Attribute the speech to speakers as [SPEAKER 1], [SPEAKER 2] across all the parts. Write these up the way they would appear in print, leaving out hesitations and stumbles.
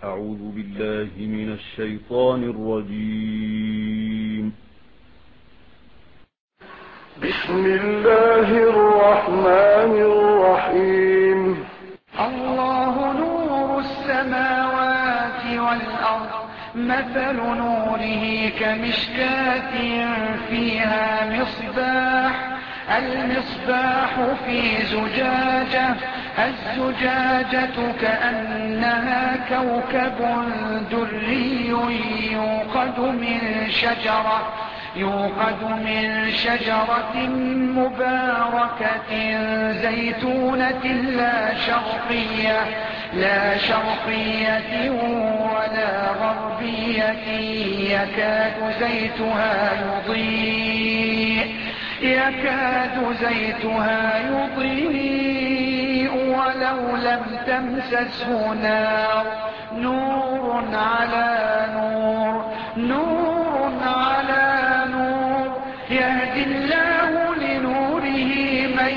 [SPEAKER 1] أعوذ بالله من الشيطان الرجيم.
[SPEAKER 2] بسم الله الرحمن الرحيم.
[SPEAKER 3] الله نور السماوات والأرض، مثل نوره كمشكاة فيها مصباح، المصباح في زجاجة، الزجاجة كأنها كوكب دري يوقد من شجرة مباركة زيتونة لا شرقية ولا غربية، يكاد زيتها يضيء ولو لم تمسسه نار، نور على نور، يهدي الله لنوره من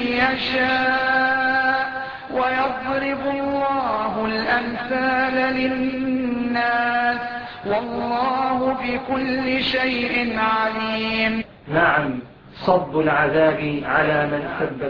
[SPEAKER 3] يشاء، ويضرب الله الأمثال للناس، والله بكل شيء عليم.
[SPEAKER 4] نعم، صب العذاب على من سب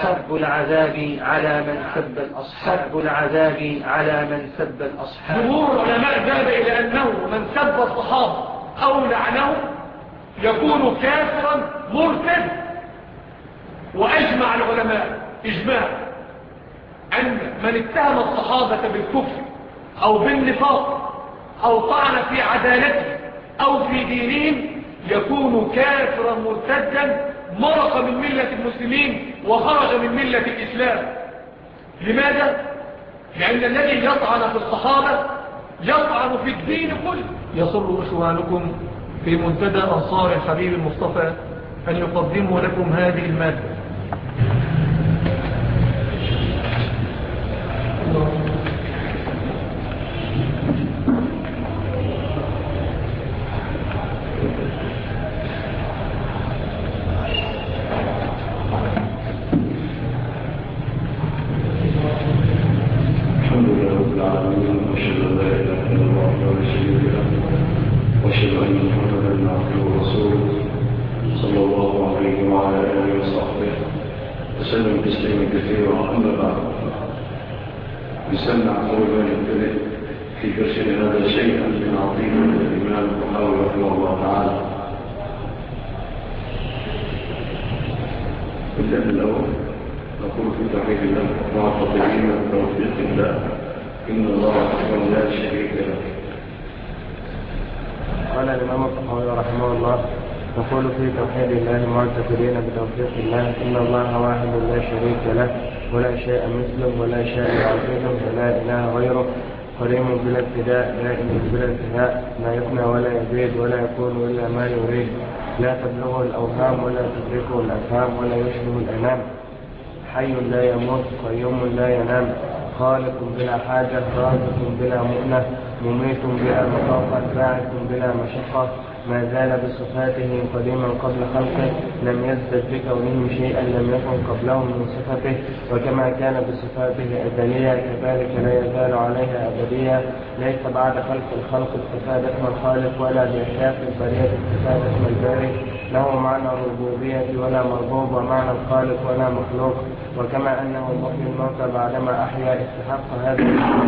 [SPEAKER 4] الأصحاب.
[SPEAKER 5] جمهور العلماء ذهب إلى أنه من سب الصحابة أو لعنهم يكون كافرا مرتد. وأجمع العلماء إجماع أن من اتهم الصحابة بالكفر أو بالنفاق أو طعن في عدالته أو في دينهم يكون كافرا مرتدا، مرق من ملة المسلمين وخرج من ملة الإسلام. لماذا؟ لأن الذي يطعن في الصحابة يطعن في الدين كله.
[SPEAKER 6] يسر إخوانكم في منتدى أنصار الحبيب المصطفى أن يقدموا لكم هذه المادة.
[SPEAKER 2] وأشهد أن محمدا عبده ورسوله صلى الله عليه وعلى آله وصحبه وسلم تسليما كثيرا. أما بعد، نسمع قولا نبتدئ في درسنا هذا شيئا من عظيم الإمام الطحاوي رحمه الله تعالى. بالله الأول نقول في توحيد الله معتقدين بتوفيق الله، إن الله وحده لا شريك له.
[SPEAKER 7] قال الإمام الطحاوي رحمه الله: نقول في توحيد الله معتقدين بتوفيق الله، إن الله واحد لا شريك له، ولا شيء مثله، ولا شيء عظيم، ولا إله غيره، قديم بلا ابتداء، دائم بلا انتهاء، لا يفنى ولا يزيد ولا يكون إلا ما يريد، لا تبلغه الأوهام ولا تدركه الأفهام ولا يشبه الأنام، حي لا يموت، قيوم لا ينام، خالق بلا حاجة، رازق بلا مؤنة، مميت بلا مخافة، باعث بلا مشقة، ما زال بصفاته قديما قبل خلقه، لم يزدد بكونه شيئا لم يكن قبله من صفته، وكما كان بصفاته أزلية كذلك لا يزال عليها أبدية، ليس بعد خلق الخلق استفاد اسم الخالق، ولا بإحداث البرية استفاد اسم الباري، له معنى الربوبية ولا مربوب، ومعنى الخالق ولا مخلوق، وكما أنه محيي الموتى بعدما أحيا استحق هذا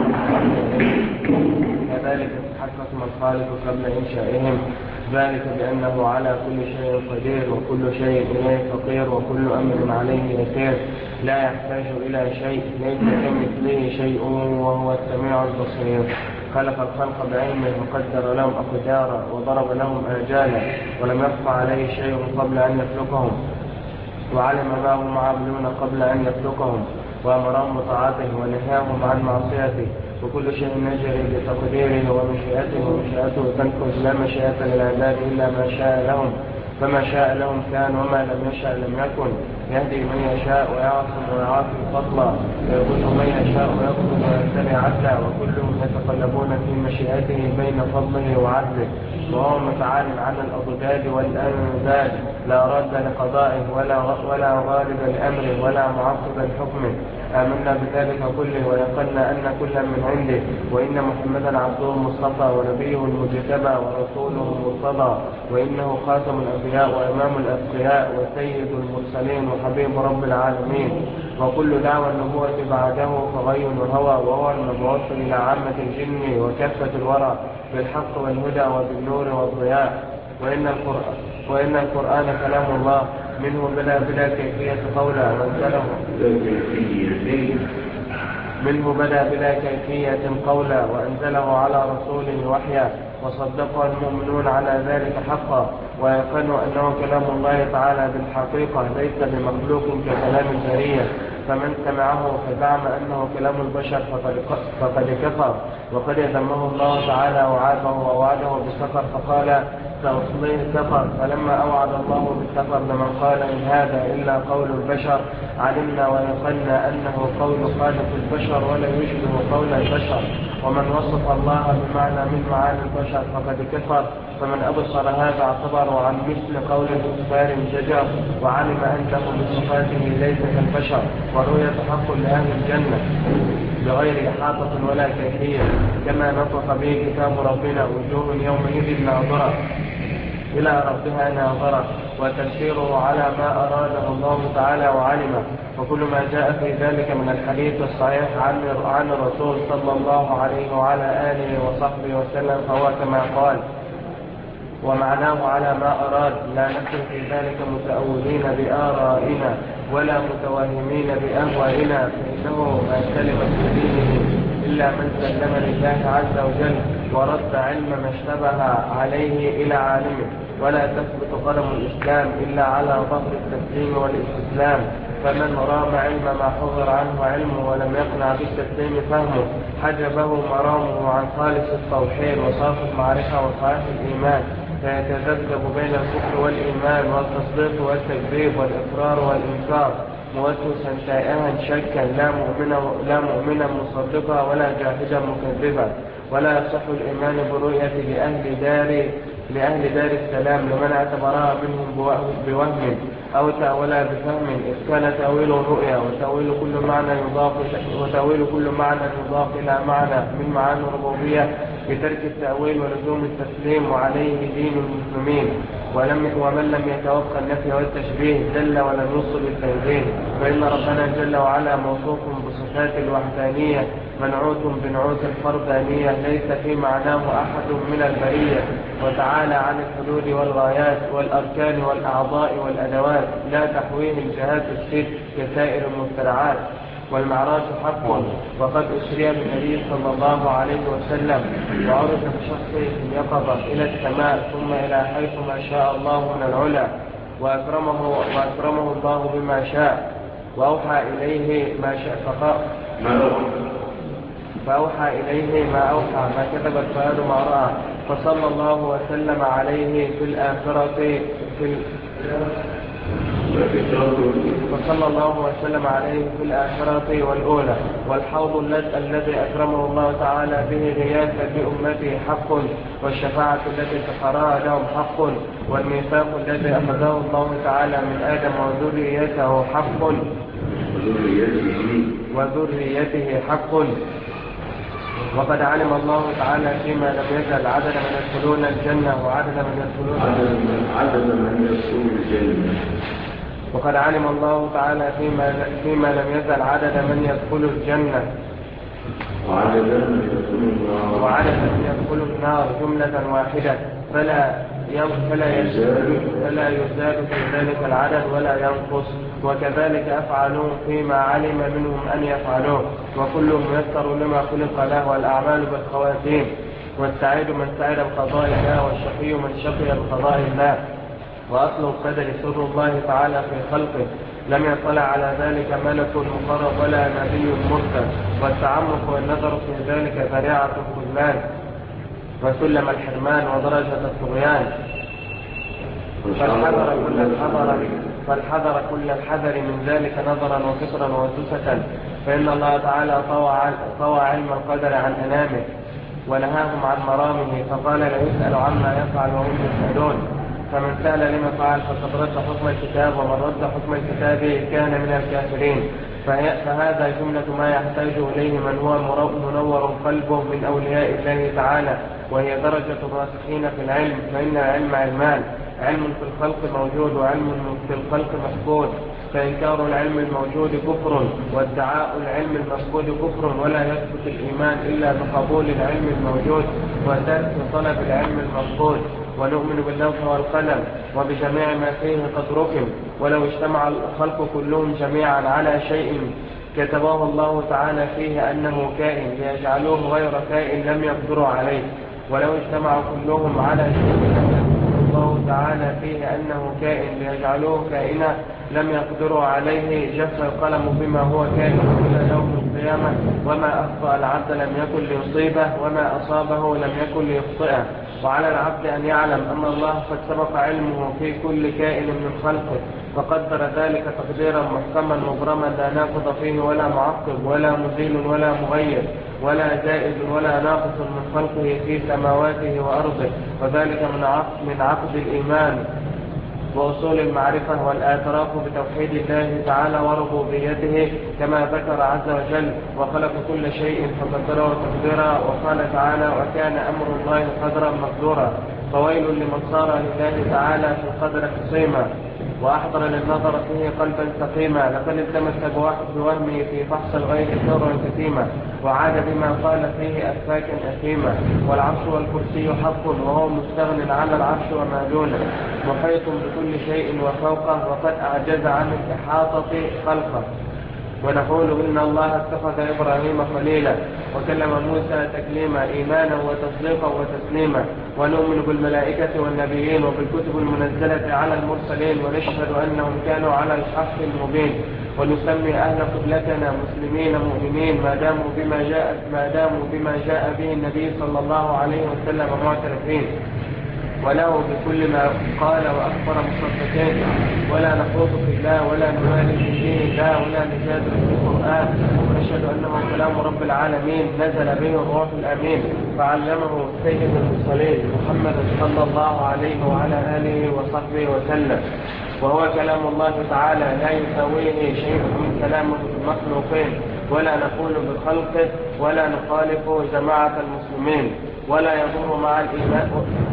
[SPEAKER 7] كذلك استحق اسم الخالق قبل إنشائهم، ذلك بأنه على كل شيء قدير، وكل شيء إليه فقير، وكل أمر عليه يسير، لا يحتاج إلى شيء، ليس كمثله شيء، وهو السميع البصير. خلق الخلق بعلمه وقدر لهم أقدارا وضرب لهم آجالا، ولم يخفى عليه شيء قبل أن يخلقهم، وعلم ما هم عاملون قبل أن يخلقهم، وأمرهم بطاعته ونهاهم عن معصيته، وكل شيء نجري بتقديره ومشيئته تنفذ، لا مشيئة للعباد إلا ما شاء لهم، فما شاء لهم كان، وما لم يشاء لم يكن، يهدي من يشاء ويعصم ويعافي فضلا، ويقول من يشاء ويقتل ويمتنع عدلا، وكلهم يتقلبون في مشيئته بين فضله وعدله، وهو متعال عن الأضداد والأنداد، لا رد لقضائه ولا غالب لأمره ولا معقب لحكمه، آمنا بذلك كله ويقنا أن كلا من عنده، وإن محمدا عبده المصطفى ونبيه المجتبى ورسوله المرتضى، وإنه خاتم الأنبياء وإمام الأتقياء وسيد المرسلين وحبيب رب العالمين، وكل دعوى النبوة بعده فغي وهوى، وهو المبعوث إلى عامة الجن وكافة الورى بالحق والهدى وبالنور والضياء. وإن القرآن كلام الله منه بلا كيفية قولا وانزله منه بلا كيفية قولا وأنزله على رسوله وحيا، وصدق المؤمنون على ذلك حقا، ويقنوا أنه كلام الله تعالى بالحقيقة ليس بمخلوق ككلام البرية، فمن سمعه فزعم أنه كلام البشر فقد كفر، وقد ذمه الله تعالى وعابه ووعده بالسفر فقال سأصليه سفر. فلما أوعد الله بالسفر لمن قال إن هذا إلا قول البشر علمنا ويقلنا أنه قول خالق البشر ولا يشبه قول البشر، ومن وصف الله بمعنى من معاني البشر فقد كفر، فمن أبصر هذا اعتبر عن مثل قول الكفار ججر، وعلم أنه بصفاته ليس كالبشر، ورؤية حق لأهل الجنة بغير إحاطة ولا كيفية، كما نطق به كتاب ربنا وجوه يومئذ ناظرة إلى ربها ناظرة، وتفسيره على ما أراده الله تعالى وعلمه، وكل ما جاء في ذلك من الحديث الصحيح عن الرسول صلى الله عليه وعلى آله وصحبه وسلم فهو كما قال، ومعناه على ما أراد، لا نحن في ذلك متأولين بآرائنا ولا متوهمين بأهوائنا، فإنه ما سلم بدينه إلا من سلم لله عز وجل ورد علم ما اشتبه عليه إلى عالمه، ولا تثبت قدم الإسلام إلا على ظهر التسليم والاستسلام، فمن رام علم ما حضر عنه علمه ولم يقنع بالتسليم فهمه حجبه مرامه عن خالص التوحيد وصاف المعرفة وصحيح الإيمان، فيتذبذب بين الكفر والإيمان والتصديق والتكذيب والإقرار والإنكار، موسوسا تائها شكا لا مؤمنا مصدقا ولا جاهدا مكذبا، ولا يصح الإيمان برؤية لأهل دار السلام لمن اعتبرها منهم بوهم أو تأولا بفهم، إذ كان تأويل الرؤيا وتأويل كل معنى يضاف إلى معنى من معاني الربوبية بترك التأويل ولزوم التسليم، وعليه دين المسلمين، ومن لم يتوقع النفي والتشبيه جل ولم يوصل التنزيه، فإن ربنا جل وعلا موصوف بصفات الوحدانية منعوت بنعوت الفردانية ليس في معناه أحد من البرية، وتعالى عن الحدود والغايات والأركان والأعضاء والأدوات لا تحويه الجهات الست كسائر المخترعات. والمعراج حق، وقد أسري بالنبي صلى الله عليه وسلم وعرج بشخصه في اليقظة إلى السماء ثم إلى حيث ما شاء الله من العلا، وأكرمه الله بما شاء، وأوحى إليه ما شاء فأوحى إليه ما أوحى، ما كتب الفؤاد ما رأى، فصلى الله وسلم عليه في الآخرة والأولى. والحوض الذي أكرمه الله تعالى به غياثا بأمته حق، والشفاعة التي سخرها لهم حق، والميثاق الذي أخذه الله تعالى من آدم وذريته حق. وقد علم الله تعالى فيما لم يزل عدد من يدخلون الجنة وقد علم الله تعالى فيما لم يزل عدد من يدخل الجنة وعدد من يدخل النار جملة واحدة، فلا يزاد في ذلك العدد ولا ينقص، وكذلك أفعلون فيما علم منهم أن يفعلوه، وكل ميسر لما خلق له، والأعمال بالخواتيم، والسعيد من سعيد بقضاء الله، والشقي من شقي بقضاء الله. وأصل القدر سر الله تعالى في خلقه، لم يطلع على ذلك ملك مقرب ولا نبي مرسل، والتعمق والنظر في ذلك ذريعة الخذلان وسلم الحرمان ودرجة الطغيان، فالحذر كل الحذر من ذلك نظرا وفكرا وسوسة، فإن الله تعالى طوى علم القدر عن أنامه ونهاهم عن مرامه، فقال لا يسأل عما يفعل وهم يسألون، فمن سأل لما فعل فقد رد حكم الكتاب، ومن رد حكم الكتاب كان من الكافرين. فهذا جملة ما يحتاج إليه من هو منور قلبه من أولياء الله تعالى، وهي درجة الراسخين في العلم. فإن العلم علمان: علم في الخلق موجود وعلم في الخلق مفقود، فإنكار العلم الموجود كفر، وادعاء العلم المفقود كفر، ولا يثبت الإيمان إلا بقبول العلم الموجود وترك طلب العلم المفقود. ونؤمن باللوح والقلم وبجميع ما فيه قد ركب، ولو اجتمع الخلق كلهم جميعا على شيء كتبه الله تعالى فيه أنه كائن ليجعلوه غير كائن لم يقدروا عليه. ولو اجتمعوا كلهم على شيء الله تعالى فيه أنه كائن ليجعلوه كائنا لم يقدروا عليه. جف القلم بما هو كائن إلى يوم القيامة، وما أخطأ العبد لم يكن ليصيبه، وما أصابه لم يكن ليخطئه. وعلى العبد أن يعلم أن الله قد سبق علمه في كل كائن من خلقه، فقدر ذلك تقديرا محكما مبرما لا ناقض فيه ولا معقب ولا مزيل ولا مغير ولا زائد ولا ناقص من خلقه في سماواته وأرضه. وذلك من عقد الإيمان وأصول المعرفة والاعتراف بتوحيد الله تعالى وربوبيته، كما ذكر عز وجل: وخلق كل شيء فقدره تقديرا. وقال تعالى: وكان أمر الله قدرا مقدورا. فويل لمن صار لله تعالى في القدر خصيما، وأحضر للنظر فيه قلبا سقيما. لقد التمس بوهمه في فحص الغيب سرا كتيما، وعاد بما قال فيه أفاكا أثيما. والعرش والكرسي حق، وهو مستغن على العرش وما دونه، محيط بكل شيء وفوقه، وقد أعجز عن الإحاطة خلقه. ونقول إن الله اتخذ إبراهيم خليلا، وكلم موسى تكليما، إيمانا وتصديقا وتسليما. ونؤمن بالملائكة والنبيين وبالكتب المنزلة على المرسلين، ونشهد أنهم كانوا على الحق المبين. ونسمي أهل قبلتنا مسلمين مؤمنين ما داموا بما جاء به النبي صلى الله عليه وسلم معترفين، وله بكل ما قال وأخبر مصدقين. ولا نخوض في الله ولا نبالي في دين الله ولا نجادل في القرآن. ونشهد أنه كلام رب العالمين نزل به الروح الأمين، فعلمه سيد المرسلين محمد صلى الله عليه وعلى آله وصحبه وسلم. وهو كلام الله تعالى لا يساويه شيء من كلامه المخلوقين، ولا نقول بخلقه ولا نخالف جماعة المسلمين، ولا يضر مع الإيمان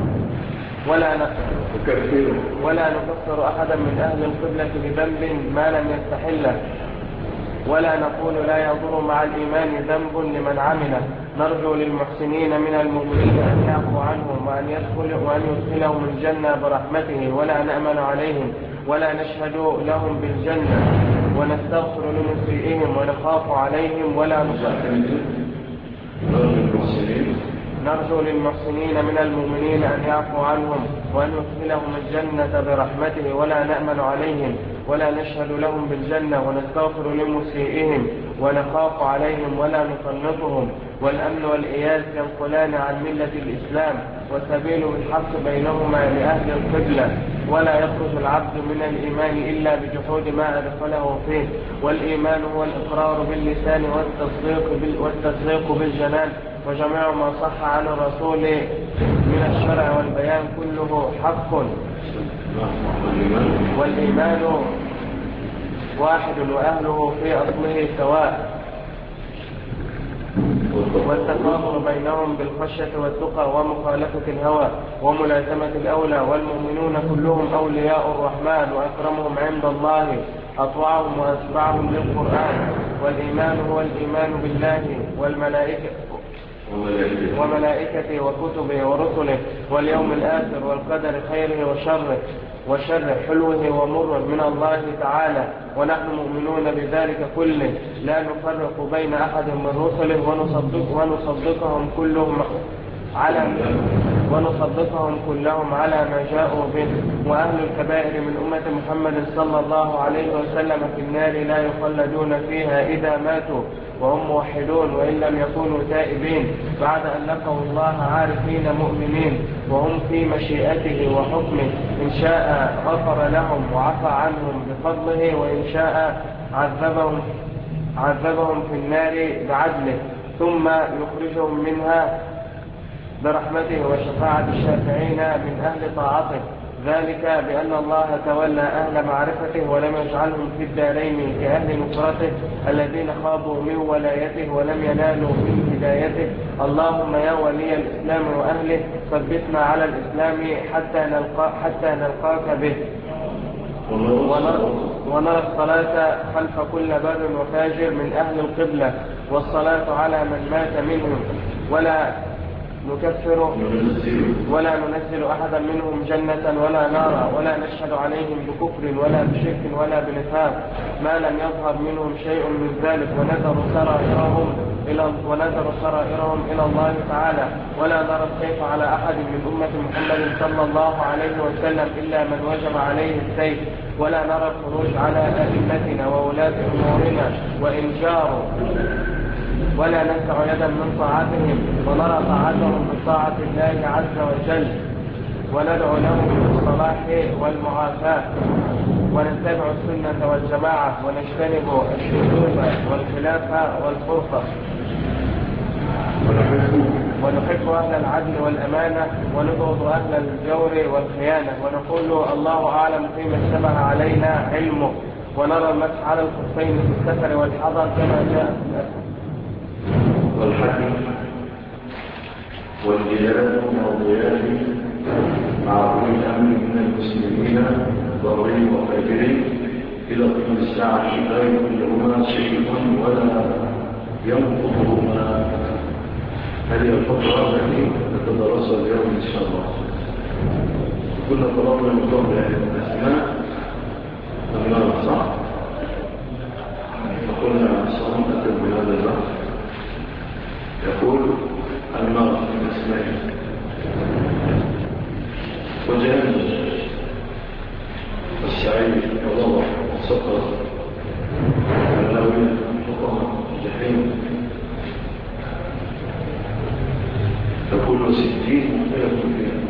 [SPEAKER 7] ولا نكفر أحدا من أهل القبلة بذنب ما لم يستحله، ولا نقول لا يضر مع الإيمان ذنب لمن عمله. نرجو للمحسنين من المؤمنين أن يعفو عنهم وأن يدخلهم الجنة برحمته، ولا نأمن عليهم ولا نشهد لهم بالجنة، ونستغفر لمسيئهم ونخاف عليهم ولا نرجو للمحسنين من المؤمنين أن يعفو عنهم وأن يدخلهم الجنة برحمته، ولا نأمن عليهم ولا نشهد لهم بالجنة، ونستغفر لمسيئهم ونخاف عليهم ولا نطلقهم. والأمن والإياس ينقلان عن ملة الإسلام، وسبيل الحق بينهما لأهل القبلة. ولا يخرج العبد من الإيمان إلا بجحود ما أدخله فيه. والإيمان هو الإقرار باللسان والتصديق بالجنان. وجميع ما صح عن الرسول من الشرع والبيان كله حق. والإيمان واحد وأهله في أصله سواء، والتفاضل بينهم بالخشية والتقى ومخالفة الهوى وملازمة الأولى. والمؤمنون كلهم أولياء الرحمن، وأكرمهم عند الله أطوعهم وأتبعهم للقرآن. والإيمان هو الإيمان بالله وملائكته وكتبه ورسله واليوم الآخر والقدر خيره وشره حلوه ومره من الله تعالى. ونحن مؤمنون بذلك كله، لا نفرق بين أحد من رسله، ونصدقهم كلهم على ما جاءوا به. وأهل الكبائر من أمة محمد صلى الله عليه وسلم في النار لا يخلدون فيها إذا ماتوا وهم موحدون، وإن لم يكونوا تائبين بعد أن لقوا الله عارفين مؤمنين، وهم في مشيئته وحكمه. إن شاء غفر لهم وعفى عنهم بفضله، وإن شاء عذبهم في النار بعدله، ثم يخرجهم منها برحمته وشفاعة الشافعين من أهل طاعته. ذلك بأن الله تولى أهل معرفته ولم يجعلهم في الدارين كأهل نصرته الذين خابوا من ولايته ولم ينالوا من هدايته. اللهم يا ولي الإسلام وأهله ثبتنا على الإسلام حتى نلقاك به. ونرى الصلاة خلف كل بر وفاجر من أهل القبلة، والصلاة على من مات منهم، ولا نكفر ولا ننزل أحدا منهم جنة ولا نارا، ولا نشهد عليهم بكفر ولا بشرك ولا بنفاق ما لم يظهر منهم شيء من ذلك، ونذر سرائرهم إلى الله تعالى، ولا نرى السيف على أحد من أمة محمد صلى الله عليه وسلم إلا من وجب عليه السيف، ولا نرى الخروج على أئمتنا وولاة أمورنا وإن جاروا، ولا ننزع يدا من طاعتهم، ونرى طاعتهم بطاعة الله عز وجل، وندعو لهم بالصلاح والمعافاة، ونتبع السنة والجماعة، ونجتنب الشذوذ والخلاف والفرقة، ونحب أهل العدل والأمانة، ونبغض أهل الجور والخيانة، ونقول الله أعلم فيما اشتبه علينا علمه، ونرى المسح على الخفين في السفر والحضر كما جاء في الأسفل.
[SPEAKER 2] والحج والجهاد والضياء مع كل أمر من المسلمين ضرورين وفاجرين إلى قيام الساعة لا يكون لهما شيء ولا ينقضهما. هذه الفترة التي نتدرسها اليوم إن شاء الله. كنا طلبنا من قبل الأسماء أمنا صح؟ فقلنا صام أكد بهذا البحث. يقول النار من اسمائه وجهنم والسعيد والضبع والسقر والناوية والحطمة والجحيم. تقول 60 مختلف فيها.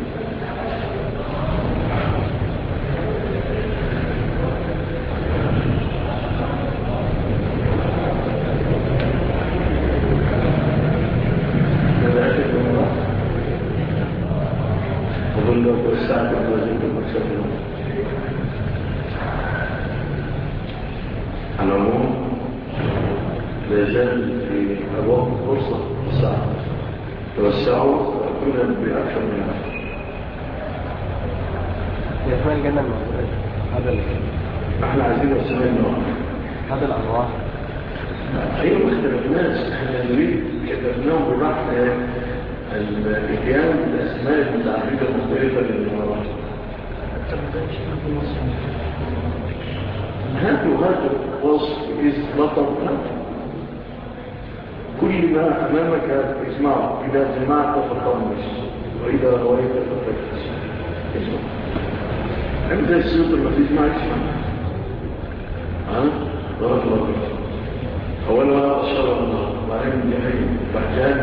[SPEAKER 2] العموم لا يزال في أبواب الفرصة الساعة توسعوا وأكونا بأكثر منها.
[SPEAKER 7] يا أسماء الجنة الموجودة هذا
[SPEAKER 2] احنا عايزين أسماء النار
[SPEAKER 7] هذا الأنواع.
[SPEAKER 2] أيوة ما اختلفناش، احنا نريد كتبناهم ببحث الإتيان بالأسماء المتعددة المختلفة للنار. هذا وصف اسم بطل. كل ما أمامك اسمعه، إذا سمعت فطنش وإذا رويت فتفتش. اسمع أنت السيوط لما تسمع اسمع ضرب الله أولا أشار الله وبعدين الجحيم بعدين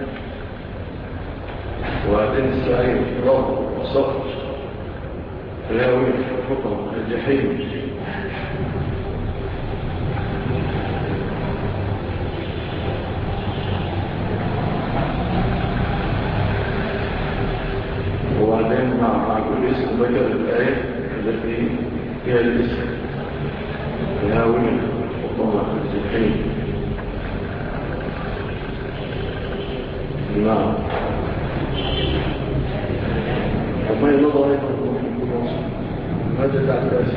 [SPEAKER 2] وبعدين السعيد رب وصفر الهاوي الحطم الجحيم. وبعدين مع كل اسم ذكر الآية التي فيها الاسم الهاوي الحطم الجحيم. نعم وما ينظر أيضا ماذا تعتاش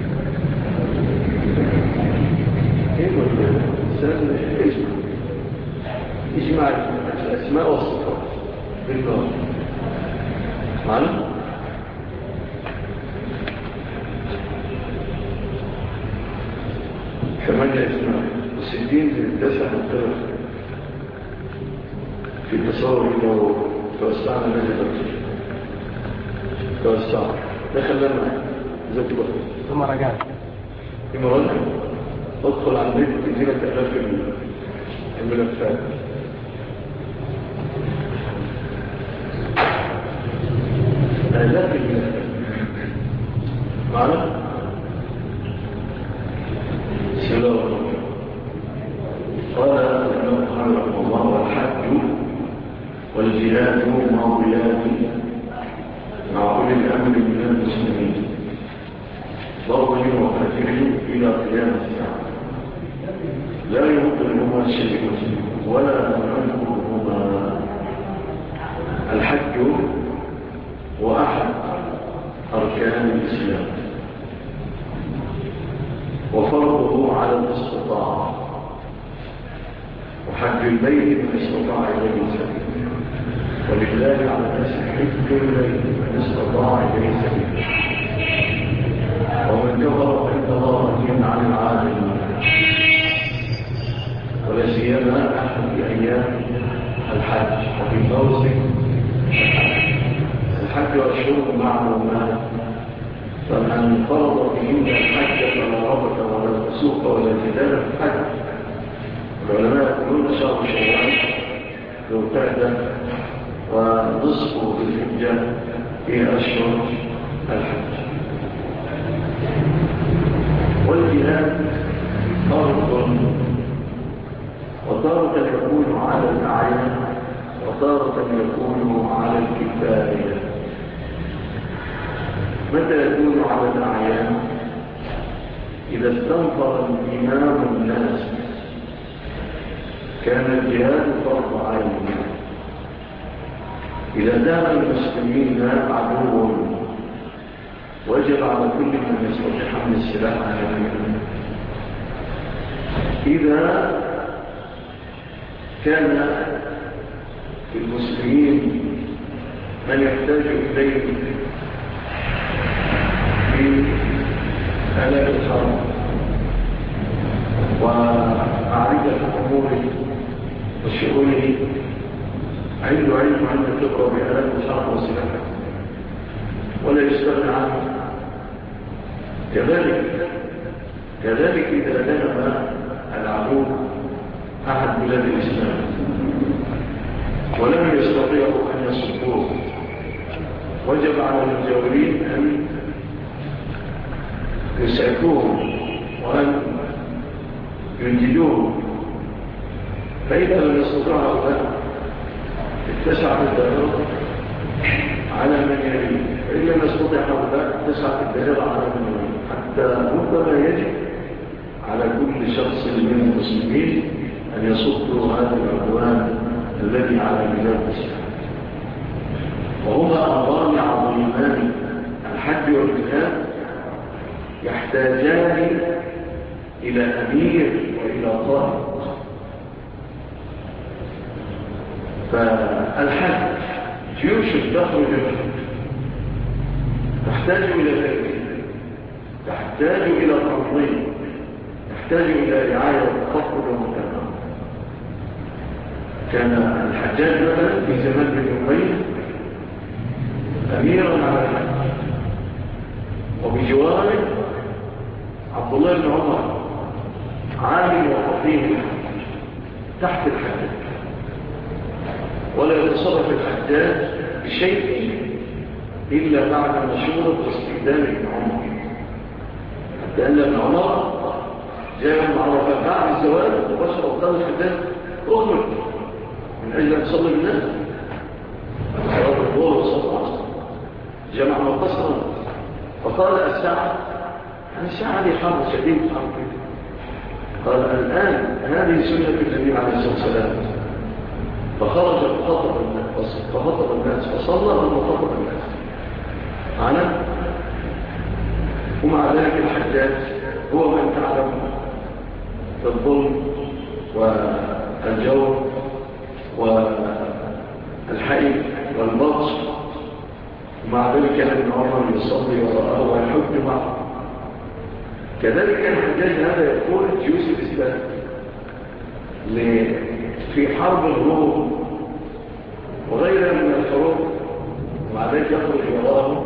[SPEAKER 2] كيف الإنسان يجمع الأسماء والصفات بالنظر معنا. ثمانية اسماء والستين في التاسع مختلف في التصور. لو توسعنا نجد توسع دخلنا زي كده
[SPEAKER 7] ثم رجعت
[SPEAKER 2] ثم رجع ادخل على البيت تدينا تألاف الملفات. آلاف الملفات معنا. بسم الله الرحمن الرحيم. قال الإمام البخاري رحمه الله والحج والجهاد ماضيان مع أولي الأمر من المسلمين ضرهم وقاتلهم إلى قيام الساعة لا يمكنهما شيء ولا يمكنهما. الحج هو أحد أركان الإسلام وفرضه على الاستطاعة، وحج البيت من استطاع إليه سبيلا، ولله على الناس حج البيت من استطاع إليه سبيلا، ومن كفر فإن الله غني عن العالمين، ولا سيما في أيام الحج وفي موسم الحج والشهور معلومات، فمن فرض فيهن الحج فلا رفث ولا فسوق ولا جدال في الحج. العلماء يقولون شهر شوال ذو القعدة ونصفه بالحجة في أشهر الحج. والجهاد فرض وتارة يكون على الأعيان وتارة يكون على الكفاية. متى يكون على الأعيان؟ إذا استنفر الإمام الناس كان الجهاد فرض عين. إذا دام المسلمين عدو وجب على كل من يستطيع حمل السلاح على إذا كان في المسلمين من يحتاج إليه في آلات الحرب ومعرفة أموره وشؤونه، عنده علم عند خبرة بآلات الحرب والسلاح ولا يستغنى عنه. كذلك إذا ذهب العدو أحد بلاد الإسلام ولم يستطيعوا أن يصدوه، وجب على المجاورين أن يسعفوهم وأن ينجدوهم. فإذا لم يستطيعوا هؤلاء اتسعت الدائرة على من يليه، فإن لم يستطيع هؤلاء اتسعت الدائرة على من يليه، حتى ربما يجب على كل شخص من المسلمين أن يصدوا هذا العدوان الذي على بلاد الإسلام. وهما أمران عظيمان، الحج والجهاد، يحتاجان إلى أمير وإلى قائد. فالحج جيوش تخرج تحتاج إلى ترتيب، تحتاج إلى تنظيم، تحتاج إلى رعاية وتفقد ومتابعة. كان الحجاج مثلا في زمان بن أمية أميرا على الحج، وبجواره عبد الله بن عمر عالم وفقيه تحت الحجاج، ولا يتصرف الحجاج بشيء إلا بعد مشورة واستئذان ابن عمر، حتى أن ابن عمر جاء يوم عرفة بعد الزواج مباشرة وقال الحجاج أخرج من أجل أن تصلي بالناس صلاة الظهر وصلاة العصر، جمع مقصرا فقال الساعة يعني الساعة دي حرب شديد حرب. قال الآن هذه سنة النبي عليه الصلاة والسلام. فخرج فخطب الناس فصلى وخطب الناس معنا. ومع ذلك الحجاج هو من تعلم الظلم والجور والحيث والبطش، ومع ذلك كان ابن عمر يصلي وراءه ويحج معه. كذلك كان الحجاج هذا يقول جيوش الإسلام في حرب الروم وغيرها من الحروب، ومع ذلك يخرج وراءه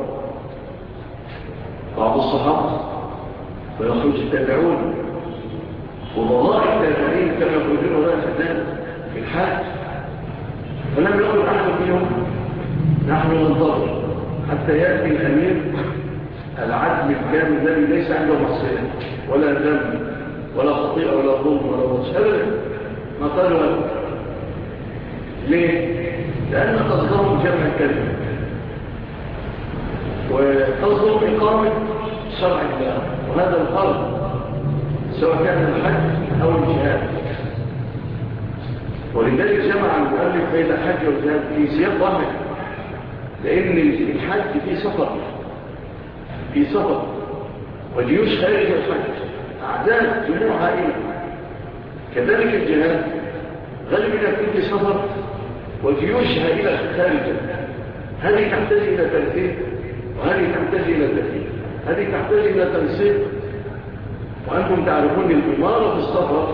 [SPEAKER 2] بعض الصحابة ويخرج التابعون، وضلاء التابعين كانوا يخرجون وراء الحجاج في الحج، فلم يقل أحد منهم نحن ننتظر حتى يأتي الأمير العدل الكامل الذي ليس عنده معصية ولا ذنب ولا خطيئة ولا ظلم ولا بطش أبدا. ما قالوا هذا ليه؟ لأن قصدهم جمع الكلمة، وتصدر إقامة شرع الله، وهذا الفرض سواء كان الحج أو الجهاد. ولذلك جمع المؤلف بين الحج والجهاد في سياق واحد، لأن الحج في سفر وجيوش خارج الحج، أعداد جموع هائلة. كذلك الجهاد غالبا يكون في سفر وجيوش هائلة خارجة. هذه تحتاج إلى ترتيب وهذه تحتاج إلى ترتيب، هذه تحتاج إلى تنسيق. وأنتم تعرفون الإمارة في السفر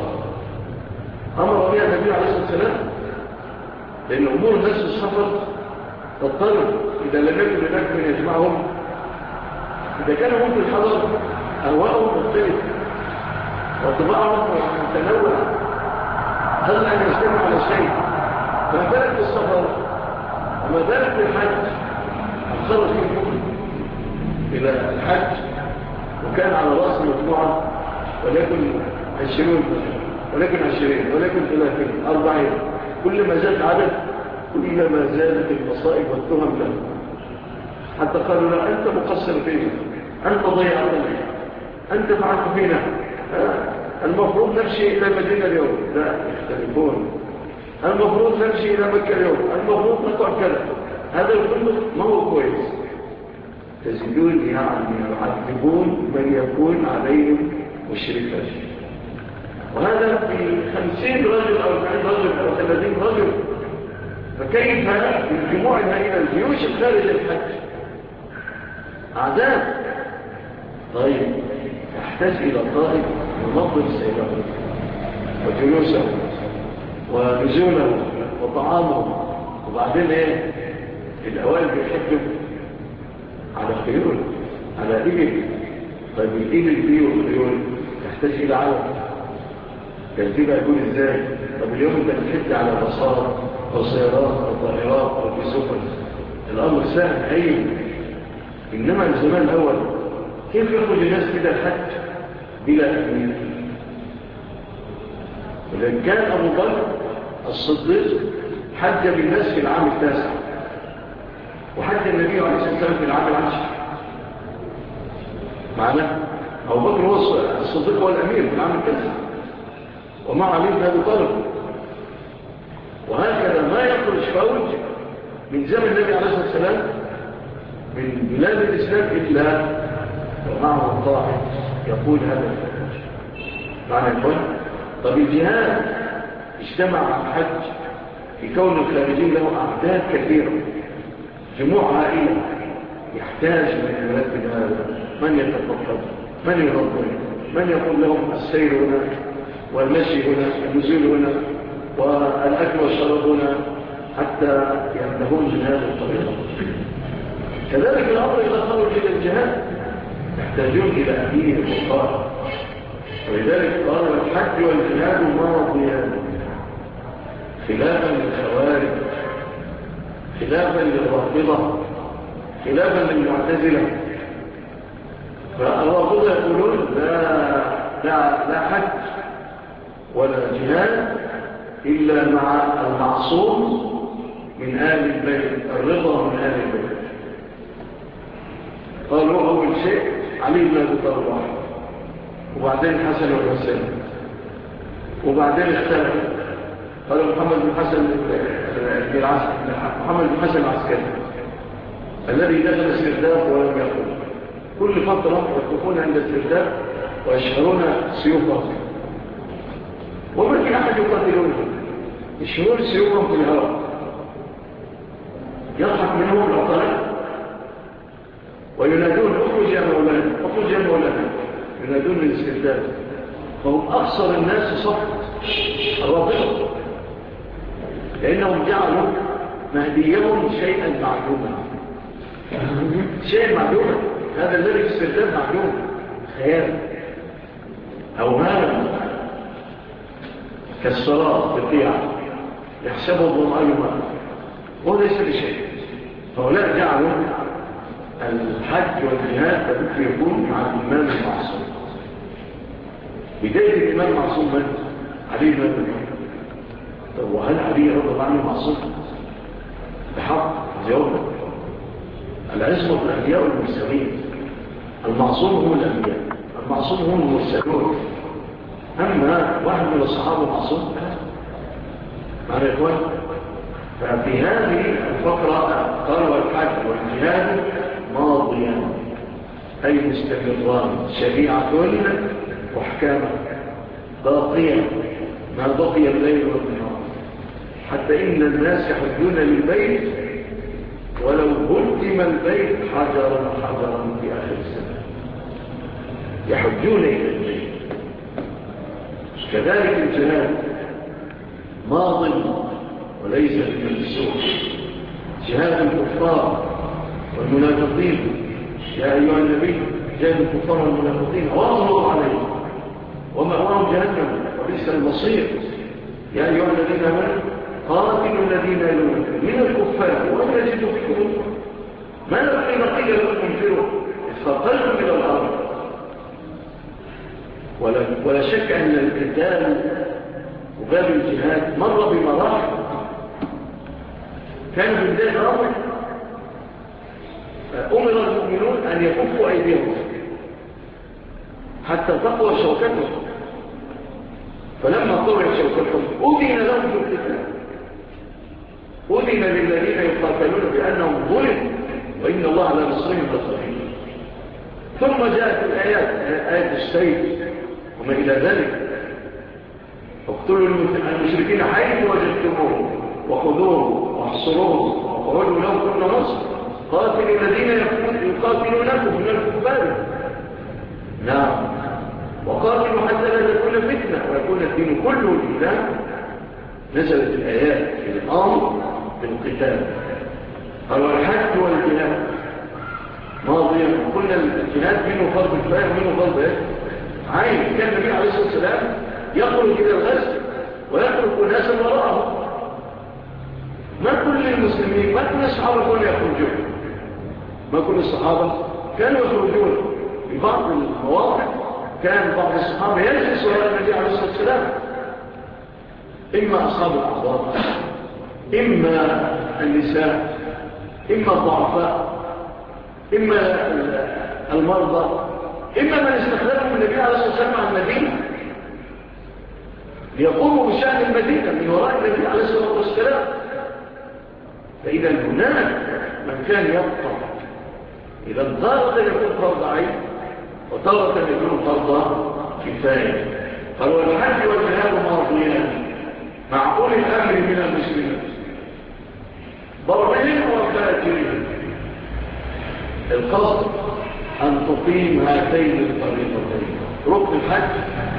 [SPEAKER 2] أمر بها النبي عليه الصلاة والسلام، لأن أمور الناس في السفر تضطرب إذا لم يكن هناك من يجمعهم. إذا كانوا هم في الحضر أهواءهم مختلفة وطباعهم متنوعة، هل أن يجتمع على شيء؟ ما بالك في السفر وما بالك في الحج؟ خرج فيكم إلى الحج وكان على رأس مجموعة ولكن 20 ولكن 20 ولكن 30 40، كل ما زاد عدد كل ما زادت المصائب والتهم له، حتى قالوا لا أنت مقصر فينا، أنت ضيعتنا، أنت فعلت فينا، المفروض نمشي إلى المدينة اليوم، لا يختلفون، المفروض نمشي إلى مكة اليوم، المفروض نقع كذا. هذا كله ما هو كويس. تجدون يعني يعذبون من يكون عليهم مشركا، وهذا في 50 رجل أو 40 رجل أو 30 رجل. فكيف الجموع هائلة الجيوش الخارج الحج أعداد؟ طيب يحتاج إلى قائد ينظم سيرهم وجلوسهم ونزولهم وطعامهم. وبعدين ايه؟ الأوائل بيحجوا على خيول، على إبل. طيب الإبل دي والخيول تحتاج إلى علم، ترتيبها يكون إزاي؟ طب اليوم أنت بتحج على بصار أو سيارات أو طائرات أو في سفن، الأمر سهل أيوه. إنما الزمان الأول كيف يخرج الناس كده الحج بلا أمين؟ ولكن كان أبو بكر الصديق حج بالناس في العام 9، وحج النبي عليه الصلاة والسلام في العام 10. معنا أبو بكر هو الصديق هو الأمير في العام 9 ومع علي بن أبي طالب. وهكذا ما يخرج فوج من زمن النبي عليه الصلاة والسلام من بلاد الإسلام إلا ومعه القائد يقول هذا الفوج. معنى الفوج. طب الجهاد اجتمع على الحج في كون الخارجين له أعداد كثيرة، جموع هائلة، يحتاج من يرتب هذا، من يتفقد، من ينظم، من يقول لهم السير هنا والمشي هنا، النزول هنا، والأكل والشرب هنا، حتى ينتهون من هذه الطريقة. كذلك الأمر إذا خرج إلى الجهاد يحتاجون إلى أمير وقائد. ولذلك قال الحج والجهاد ماضيان خلافا للخوارج، خلافا للرافضة، خلافا للمعتزلة. فالرافضة يقولون لا حج ولا جهاد إلا مع المعصوم من آل البيت، الرضا من آل البيت. قالوا أول شيء علي بن أبي طالب، وبعدين حسن والحسين، وبعدين اختلف قالوا محمد بن حسن العسكري الذي دخل السرداب ولم يخرج. كل فترة يقفون عند السرداب ويشهرون سيوفهم، وما في أحد يقاتلونهم، يشهرون سيوفهم في الهواء، يضحك منهم العطلاء وينادون اخرج يا مولانا، اخرج يا مولانا، ينادون من السرداب. فهم أخسر الناس صف الرافضة، لأنهم جعلوا مهديهم شيئا معلوما. شيئا معلوما، هذا الذي في السرداب معلوم، خيال أوهام كالصلاة بالطيعة يحسبه الظمآن ماء وليس بشيء. فهؤلاء جعلوا الحج والجهاد لابد يكون مع الإمام المعصوم. بداية الإمام المعصوم من؟ علي بن أبي طالب. طب وهل علي رضي الله عنه معصوم؟ بحق جوابنا. العصمة الأنبياء والمرسلين. المعصوم هو الأنبياء، المعصوم هو المرسلون. أما واحد من الصحابة معصوم معنى يا إخوان. ففي هذه الفقرة قال والحج والجهاد ماضيا أي مستمران، شريعة وأحكام باقية ما بقي الليل والنهار، حتى إن الناس يحجون للبيت ولو هدم البيت حجرا حجرا في آخر السنة، يحجون إلى البيت. كذلك الجهاد ماض وليس بمنسوخ. جهاد الكفار والمنافقين، يا أيها النبي جهاد الكفار والمنافقين واغلظوا عليهم ومأواهم جهنم وبئس المصير. يا أيها الذين آمنوا قاتلوا الذين يلونكم من الكفار وإن يجدوا فيكم ما لم قيل لكم انفروا اثقلتم إلى الأرض. ولا شك أن القتال وباب الجهاد مر بمراحل. كان في بداية الأمر أمر المؤمنون أن يكفوا أيديهم حتى تقوى شوكتهم، فلما قويت شوكتهم أذن لهم في القتال، أذن للذين يقاتلون بأنهم ظلموا وإن الله على نصرهم لقدير. ثم جاءت الآيات، آية السيف وما إلى ذلك، اقتلوا المشركين حيث وجدتموه وخذوهم واحصروهم وقعدوا لهم كل نصر، قاتلوا الذين يقاتلونكم من الكفار. نعم، وقاتلوا حتى لا تكون فتنة ويكون الدين كله لله. نزلت الآيات في الأمر بالقتال. قالوا الحج والجهاد ماضيا. قلنا الجهاد منه فرض كفاية ومنه فرض عين. كان النبي عليه الصلاة والسلام يخرج إلى الغزو ويخرج ناسا وراءه. ما كل المسلمين، ما كل الصحابة كانوا يخرجون، ما كل الصحابة كانوا يخرجون. في بعض المواقع كان بعض الصحابة يجلس وراء النبي عليه الصلاة والسلام، إما أصحاب الأعضاء، إما النساء، إما الضعفاء، إما المرضى، إما من استخدمهم النبي عليه الصلاة والسلام عن المدينة ليقوموا بشأن المدينة من وراء النبي عليه الصلاة والسلام. فإذا هناك من كان يبقى، إذا تارة يكون فرض عين وتارة يكون فرض كفاية. قالوا الحج والجهاد ماضيان مع أولي الأمر من المسلمين برهم وفاجرين. القصد أن تقيم هاتين الطريقتين، ركن الحج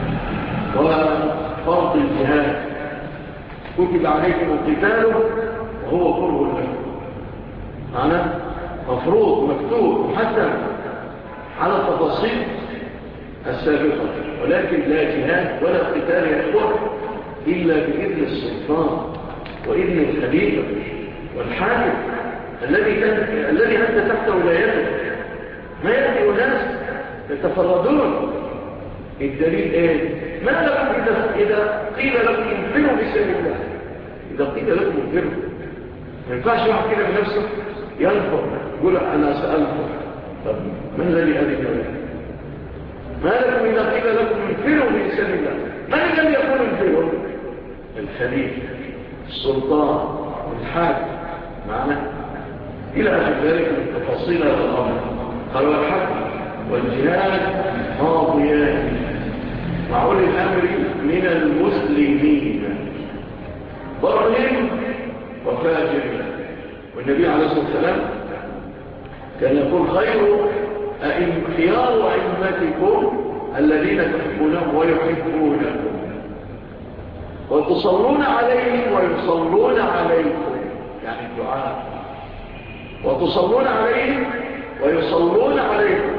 [SPEAKER 2] وفرض الجهاد. كتب عليكم القتال وهو كره لكم، معنى مفروض مكتوب حتى على التفاصيل السابقة، ولكن لا جهاد ولا قتال يكون إلا بإذن السلطان وإذن الخليفة والحاكم الذي أنت تحت ولايته. ما يأتي أناس يتفردون. الدليل إيه؟ ما لكم إذا قيل لكم انفروا بسبيل الله؟ إذا قيل لكم انفروا، ما ينفعش واحد كده بنفسه ينفر يقول أنا سألفر. طب من الذي أذن لكم؟ ما لكم إذا قيل لكم انفروا بسبيل الله؟ من الذي يقول انفروا؟ الخليفة، السلطان، الحاكم معنا إلى آخر ذلك من تفاصيل هذا الأمر. قالوا الحج والجهاد ماضيان مع أولي الأمر من المسلمين برهم وفاجرين. والنبي عليه الصلاة والسلام كان يقول خيار أئمتكم الذين تحبونهم ويحبونكم وتصلون عليهم ويصلون عليكم، يعني الدعاء، وتصلون عليهم ويصلون عليكم.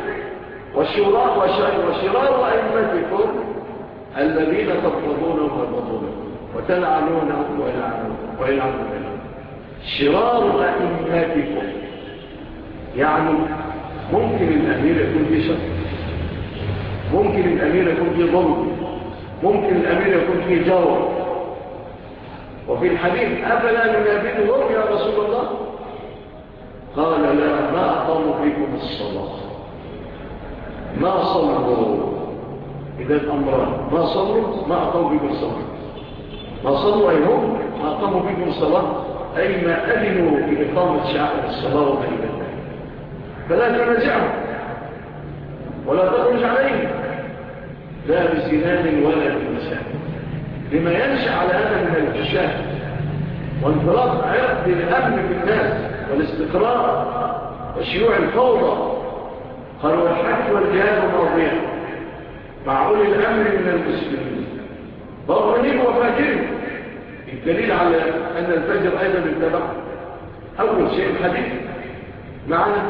[SPEAKER 2] وشرار أئمتكم الذين تبغضونهم ويبغضونكم وتلعنونهم ويلعنونهم. شرار أئمتكم يعني ممكن الأمير يكون في شر، ممكن الأمير يكون في ظلم، ممكن الأمير يكون في جور. وفي الحديث أفلا ننابذهم يا رسول الله؟ قال لا، ما أقاموا فيكم الصلاة، ما صلوا. إذا الأمران، ما صلوا ما أقاموا فيكم الصلاة. ما صلوا أي هم ما أقاموا فيكم الصلاة، أي ما أذنوا بإقامة شعائر الصلاة وما إلى ذلك. فلا تنازعهم ولا تخرج عليهم، لا بسنان ولا بلسان، لما ينشأ على هذا من الفساد وانطلاق عرض الأمن بالناس والاستقرار وشيوع الفوضى. قالوا الحج والجهاد ماضيا مع أولي الأمر من المسلمين ضرورين وفاجرين. الدليل على أن الفجر أيضا اتبع أول شيء الحديث معنا: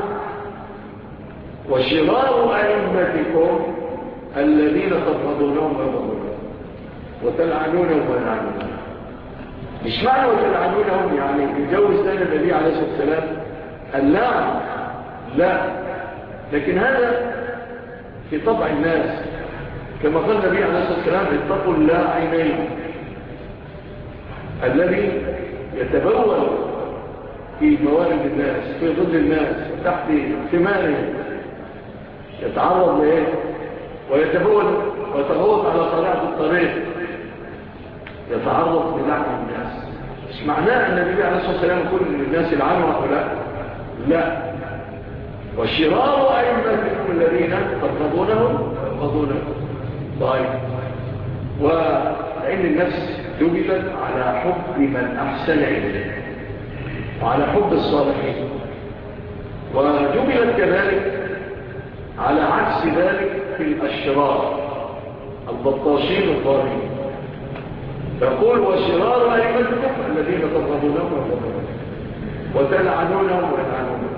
[SPEAKER 2] وشرار أئمتكم الذين تبغضونهم ويبغضونهم وتلعنونهم ويلعنونهم. مش معنى وتلعنونهم يعني يجوز لنا النبي عليه الصلاة والسلام اللعن، لا، لكن هذا في طبع الناس، كما قال النبي عليه الصلاة والسلام: اتقوا اللاعنين، الذي يتبول في موارد الناس، في ظل الناس، تحت ثمارهم، يتعرض لإيه ويتبول ويتغوط على طريقة الطريق، يتعرض للعن الناس. مش معناه أن النبي عليه الصلاة والسلام كل الناس يلعنوا هؤلاء، لا. وشرار أئمتكم الذين تبغضونهم ويبغضونهم. طيب، وإن النفس جبلت على حب من أحسن إليه وعلى حب الصالحين، وجبلت كذلك على عكس ذلك في الأشرار البطاشين الظالمين. يقول: وشرار أئمتكم الذين تبغضونهم ويبغضونهم وتلعنونهم ويلعنونهم.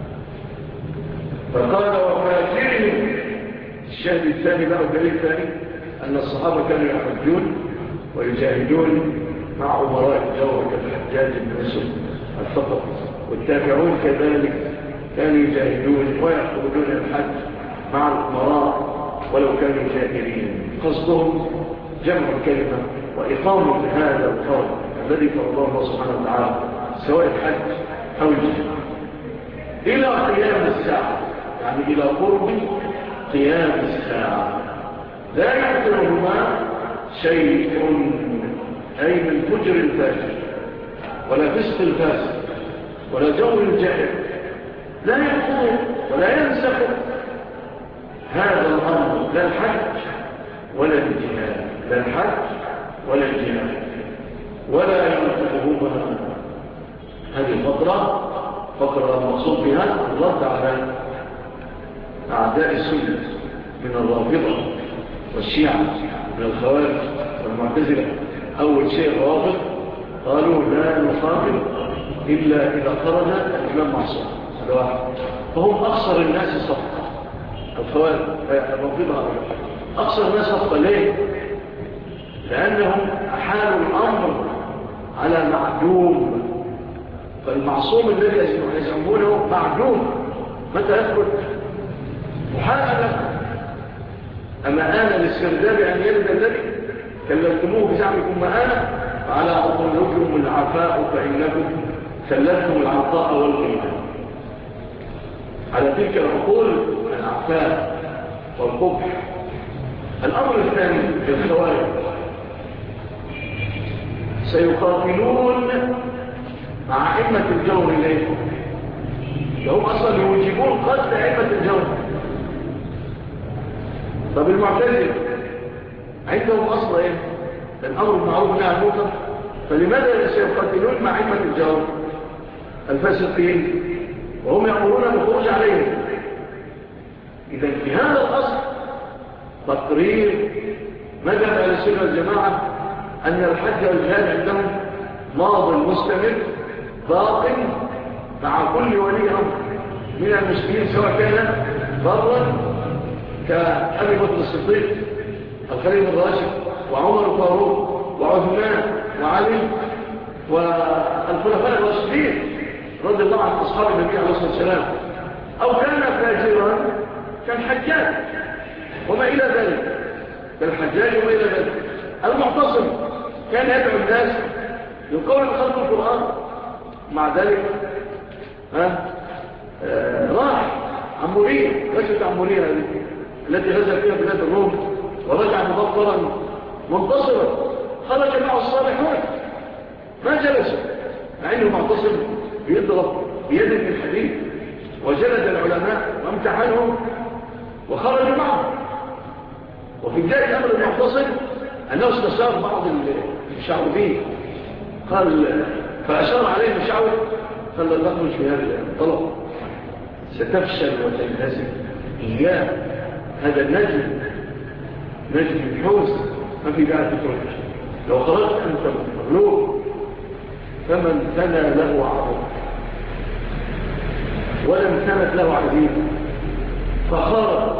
[SPEAKER 2] فقال: وفاجرهم. الشاهد الثاني بقى والدليل الثاني أن الصحابة كانوا يحجون ويجاهدون مع أمراء الجور كالحجاج بن يوسف الثقفي، والتابعون كذلك كانوا يجاهدون ويخرجون الحج مع الأمراء ولو كانوا جاهلين، قصدهم جمع الكلمة وإقامة هذا الفرض الذي فرضه الله سبحانه وتعالى، سواء الحج أو الجهاد، إلى قيام الساعة، يعني إلى قرب قيام الساعة. لا يعترهما شيء، أي من فجر الفاجر ولا فسق الفاسق ولا جو الجاهل، لا يقوم ولا ينسخ هذا الأمر، لا الحج ولا الجهاد، لا الحج ولا الجهاد، ولا ينطقهما. هذه الفقرة فقرة المقصود بها الرد على أعداء السنة من الرافضة والشيعة من الخوارج والمعتزلة. أول شيء الرافض قالوا لا نقاتل إلا إذا خرج الإمام معصوم، هذا واحد. فهم أقصر الناس صفقة، الخوارج الرافضة أقصر الناس صفقة. ليه؟ لأنهم أحالوا الأمر على معدوم، فالمعصوم الذي يزعمونه معدوم، متى يثبت؟ محاولة. أما آن للسرداب أن يلد الذي كلمتموه بزعمكم مآنة، وعلى أطلقكم العفاء فإنكم سلتم العطاء والغيبة. على تلك العقول العفاء والقبح. الأمر الثاني للخوارج: سيقاتلون مع أئمة الجور إليه، هم أصلا يوجبون قتل أئمة الجور. طب المعتزلة عندهم أصلا إيه؟ الأمر المعروف والنهي عن المنكر، فلماذا سيقاتلون مع أئمة الجور الفاسقين وهم يأمرون بالخروج عليهم؟ إذا في هذا الأصل تقرير مذهب أهل السنة والجماعة أن الحج والجهاد عندهم ماض مستمر باق مع كل ولي أمر من المسلمين، سواء كان برا كأبي بكر الصديق الخليفة الراشد وعمر الفاروق وعثمان وعلي والخلفاء الراشدين رضي الله عن أصحاب النبي عليه الصلاة والسلام، أو كان فاجرا كالحجاج وما إلى ذلك، كالحجاج وما إلى ذلك. المعتصم كان يدعو الناس للقول بخلق القرآن، مع ذلك راح عمورية، غزوة عمورية هذه التي غزا فيها بلاد الروم، ورجع مظفرا منتصرا، خرج معه الصالحون ما جلسوا، مع انه معتصم بيضرب بيد من الحديد، وجلد العلماء وامتحنهم وخرجوا معه. وفي بداية الأمر المعتصم أنه استشار بعض المشعوذين، قال فأشار عليه المشعوذ قال لا تخرج في هذا الطلب، ستفشل وتنهزم، إياه هذا النجم الحوز ما في داعي تخرج، لو خرجت أنت مغلوب، فمن ثنى له عرض ولم ثنت له عزيزة، فخرج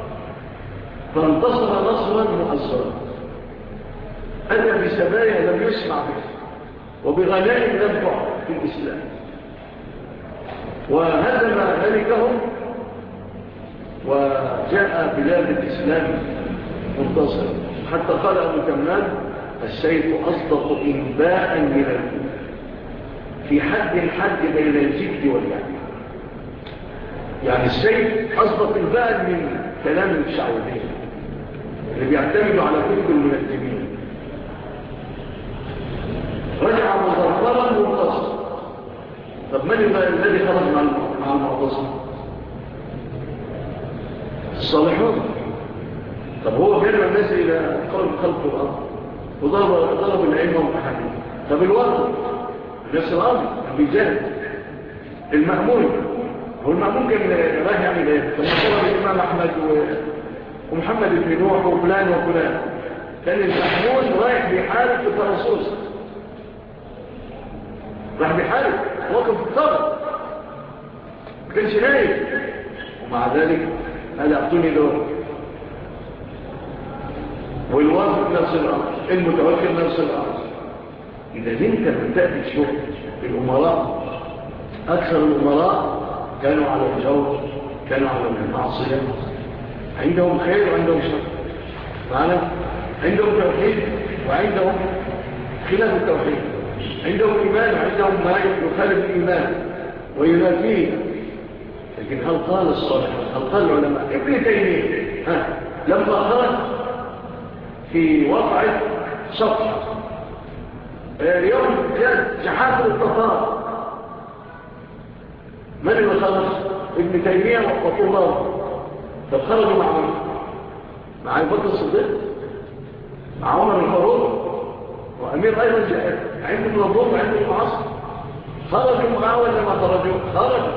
[SPEAKER 2] فانتصر نصرا مؤثرا، أتى بسبايا لم يسمع به، وبغنائم لم تعرف في الإسلام، وهزم ملكهم، وجاء بلاد الإسلام منتصر، حتى قال أبو تمام السيف أصدق إنباء من الكون، في حد بين الجد واللعب، يعني السيف أصدق إنباء من كلام الشعوذيين اللي بيعتمدوا على كتب المنجمين. رجع مظفرا منتصر. طب من الذي خرج مع المعتصم؟ الصالحون. طب هو جرى الناس إلى خلق الأرض وضرب العلم ومحامل. طب الوقت الناس الأرض بيجاهد المأمون، هو المأمون كان رايح يعمل ايه؟ كان مصور الإمام أحمد ومحمد بن نوح وفلان وفلان، كان المأمون رايح بحالة في الترصوص، راح بحالة وقف في الطرق، ما كانش نايم، ومع ذلك هذا أعطوني دور، والواثق نفس الأمر، المتوكل نفس الأمر. إذا انت بتأتي الشغل بالأمراء، أكثر الأمراء كانوا على الجور، كانوا على المعصية، عندهم خير وعندهم شر، معنا عندهم توحيد وعندهم خلاف التوحيد، عندهم إيمان وعندهم ما يخالف الإيمان وينافيه. لكن هل قال الصالح، هل قال العلماء؟ ابن تيمية لما خرج في وقعة صفحة يوم جحافل التتار، من اللي خرج؟ ابن تيمية وطلاب. طب خرجوا مع من؟ مع أبي بكر الصديق، مع عمر الفاروق، وأمير أيضا جاهد، عندهم الظلم وعندهم المعاصي. خرجوا معه ولا ما خرجوا؟ خرجوا.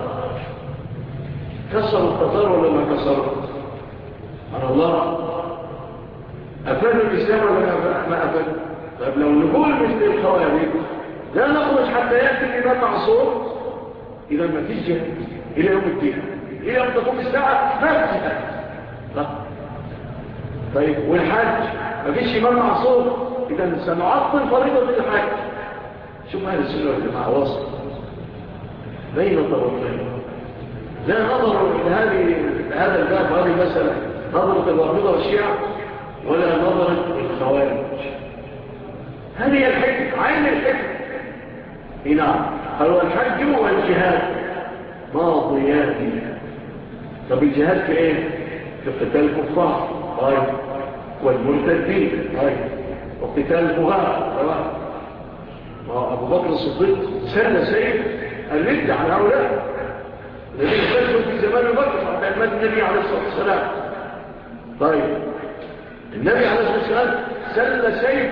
[SPEAKER 2] كسروا التتار ولا ما كسروا؟ على الله. أفادوا الإسلام ولا ما أفادوا؟ طيب لو نقول مثل الخوارج لا نخرج حتى يأتي الإمام معصوم، إذا ما فيش جهاد إلى يوم الدين، إلى يوم تقوم الساعة ما فيش جهاد. لا. طيب والحج ما فيش إمام معصوم، إذا سنعطل فريضة الحج. شوف هذه السنة والجماعة وسط بين طرفين، لا نظر إلى هذا الباب وهذه المسألة نظرة الوافضة والشيعة، ولا نظرة الخوارج. هذه الحكم، عين الحكم. نعم، قالوا الحج والجهاد ماضيان. طب الجهاد في ايه؟ في قتال الكفار، طيب، والمرتدين، طيب، وقتال البغاة. أبو بكر الصديق سل سيف الرد عن هؤلاء الذين خرجوا في زمان بكر بعد أن مات النبي عليه الصلاة والسلام. طيب، النبي عليه الصلاة والسلام سل سيف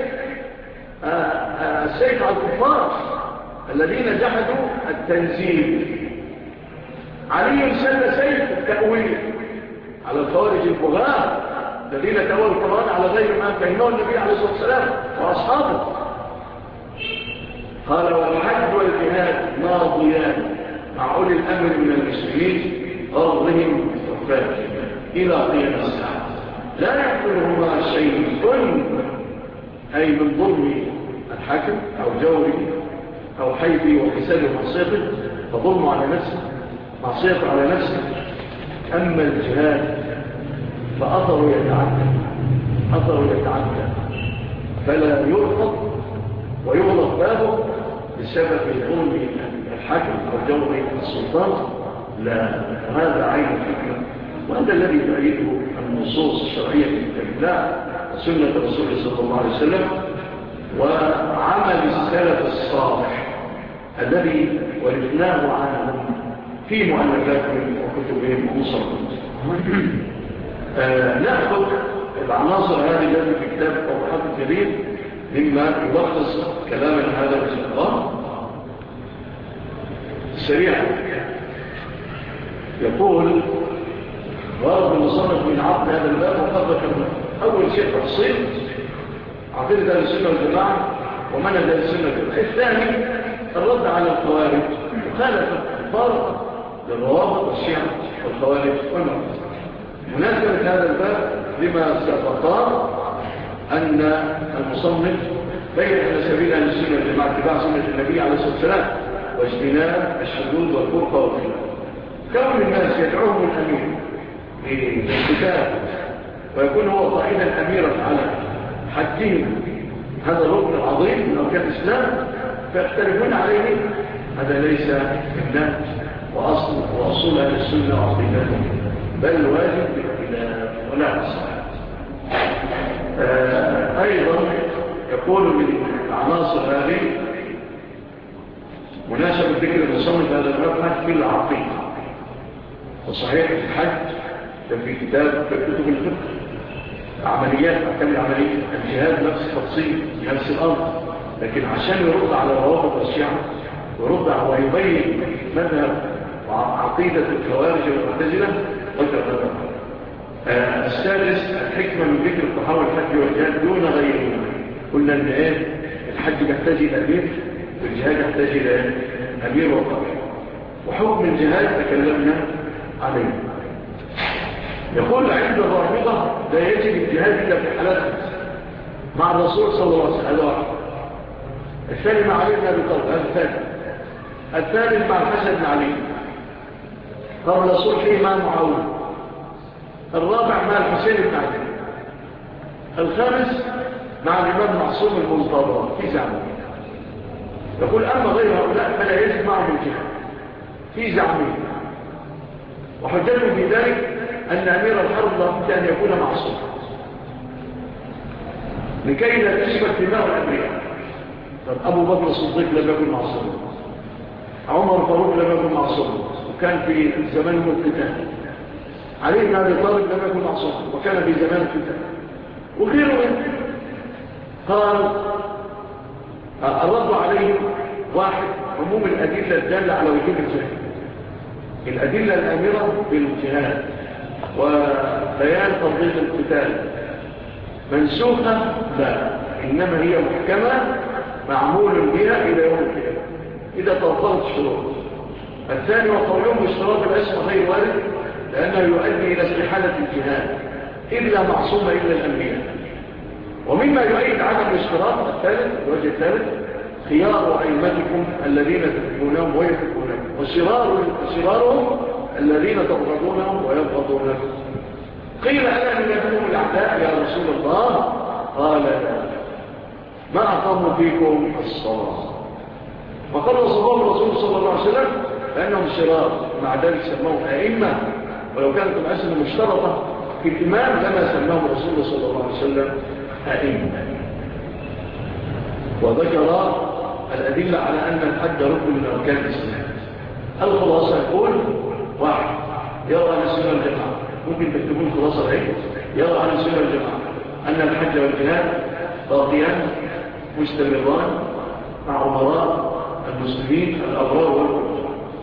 [SPEAKER 2] السيف على الكفار الذين جحدوا التنزيل. علي سل سيف التأويل على الخوارج البغاة الذين تأووا القرآن على غير ما فهمه النبي عليه الصلاة والسلام وأصحابه. قال والحج والجهاد ماضيان مع أولي الأمر من المسلمين غرهم وفاتهم إلى قيام الساعة، لا يحضرهما شيء أي من ظلم الحاكم أو جوره أو حيثه وحسابه ومعصيته، فظلم على نفسه، معصيته على نفسه. أما الجهاد فأثره يتعدى فلا يرفض ويغلق بابه بسبب ظلم الحاكم أو جوره السلطان، لا، هذا عين الفكرة، وهذا الذي تؤيده النصوص الشرعية في كتاب الله وسنة رسوله صلى الله عليه وسلم وعمل السلف الصالح الذي ورثناه عنهم في مؤلفاتهم وكتبهم ومصرفهم. نأخذ العناصر هذه التي في كتاب التوضيحات الجديد مما يلخص كلامنا هذا باستقرار سريعا. يقول غرض المصنف من عقد هذا الباب وقد ذكرنا أول شيء تفصيل عقيدة أهل السنة والجماعة ومنهج أهل السنة والجماعة. الثاني الرد على الخوارج مخالفة الفارقة للروابط والشيعة والخوارج والمعتزلة. مناسبة هذا الباب لما سبق أن المصنف بين أن سبيل أهل السنة والجماعة اتباع سنة النبي عليه الصلاة والسلام واجتناب الشذوذ والفرقة والخلاف. كون الناس يدعوهم الأمير للكتاب ويكون هو قائدا أميرا على حجهم، هذا الركن العظيم من أركان الإسلام، فيختلفون عليه، هذا ليس النهج وأصول أهل السنة وعقيدتهم، بل واجب بالاختلاف ولا أصح. أيضا يقول من العناصر هذه مناسبة ذكر المصنف هذا المبحث في العقيدة. وصحيح الحج في كتاب في كتب الفقه عمليات أحكام العملية الجهاد نفس تفصيل نفس الأمر، لكن عشان يرد على الروابط والشيعة ويرد ويبين مذهب وعقيدة الخوارج والمعتزلة ذكر هذا. السادس الحكمة من ذكر التحول الحج والجهاد دون غيره. قلنا ان الحج يحتاج الى امير والجهاد يحتاج الى امير وقائد، وحكم الجهاد تكلمنا عليه. يقول عند الرافضة لا يجب الجهاد الا في حالات مع الرسول صلى الله عليه وسلم، هذا واحد. الثاني مع علي بن ابي طالب، هذا الثاني. الثالث مع الحسن بن علي قبل صلحه مع معاوية. الرابع مع الحسين بن علي. الخامس مع الإمام معصوم المنتظر في زعمه. يقول أما غير هؤلاء فلا يجب معهم الجهاد في زعمه، وحجته في ذلك أن أمير الحرب لابد أن يكون معصوم لكي لا تشبك دماء الأنبياء. أبو بكر الصديق لم يكن معصوم، عمر فاروق لم يكن معصوم وكان في زمان القتال، علي بن ابي طالب لم يكن معصوم وكان في زمان الفتن، وغيره منه. قال الرد عليه واحد عموم الأدلة الدالة على وجوب الجهاد، الأدلة الآمرة بالجهاد وبيان تفضيل القتال منسوخة لا، إنما هي محكمة معمول بها إلى يوم القيامة إذا توفرت الشروط. الثاني وقولهم باشتراط الاسم غير وارد لأنه يؤدي إلى استحالة الجهاد إلا معصوم إلا الأنبياء. ومما يؤيد عدم الاشتراط الثالث الوجه الثالث خيار أئمتكم الذين تحبونهم ويحبونهم وشرارهم الذين تبغضونهم ويبغضونهم. قيل ألا من يكونوا الأعداء يا رسول الله؟ قال لا، ما أقاموا فيكم الصلاة. وقال وصفهم الرسول صلى الله عليه وسلم لأنهم شرار، مع ذلك سموهم أئمة، ولو كانت الأسئلة مشترطة في الإمام لما سماهم الرسول صلى الله عليه وسلم أئمة. وذكر الأدلة على أن الحج ركن من أركان الإسلام. الخلاصة يقول واحد يرى أهل السنة والجماعة، ممكن تكتبون خلاصة العلم، يرى أهل السنة والجماعة أن الحج والجهاد باقيان مستمران مع أمراء المسلمين الأبرار والفجار.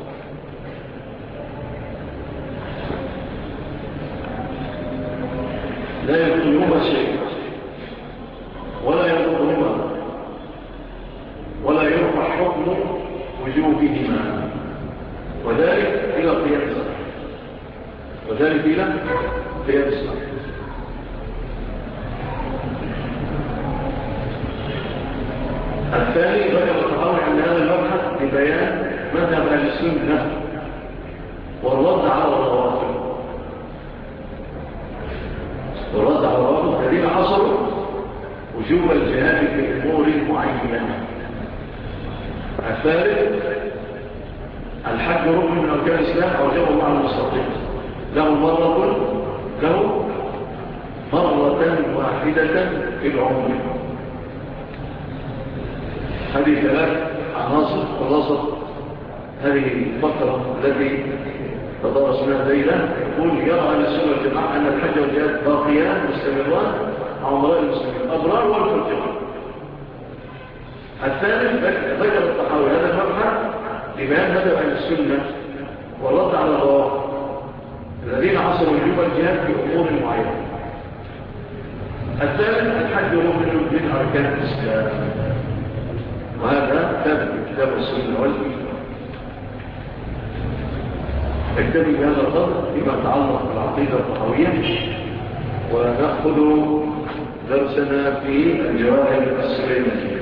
[SPEAKER 2] لا يبطلهما شيء ولا يضرهما ولا يرفع حكم وجوبهما، وذلك إلى قيام الساعة، وذلك إلى قيام الساعة. الثاني ذكر التحاول عن هذا المبحث ببيان مذهب أهل السنة والرد على الروافض الذين حصلوا وجوب الجهاد في أمور معينة. الثالث الحج ركن من أركان الإسلام أوجبه الله على المستطيع، له مرة واحدة في العمر. هذه ثلاث عناصر خلاصة هذه الفقرة التي تدرسناها ليلة. يقول يرى أهل السنة والجماعة أن الحج والجهاد باقيان مستمران عمراء المسلمين الأبرار والفجار. الثالث ذكر التحول هذا المبحث لبيان مذهب أهل السنة والرد على الروافض الذين عصروا وجوب الجهاد في أمور معينة. الثالث الحج ركن من أركان الإسلام، وهذا ثابت في كتاب السنة والإجماع. نكتفي بهذا القدر فيما يتعلق بالعقيدة الطحاوية، ونأخذ درسنا في الجواهر السليمانية.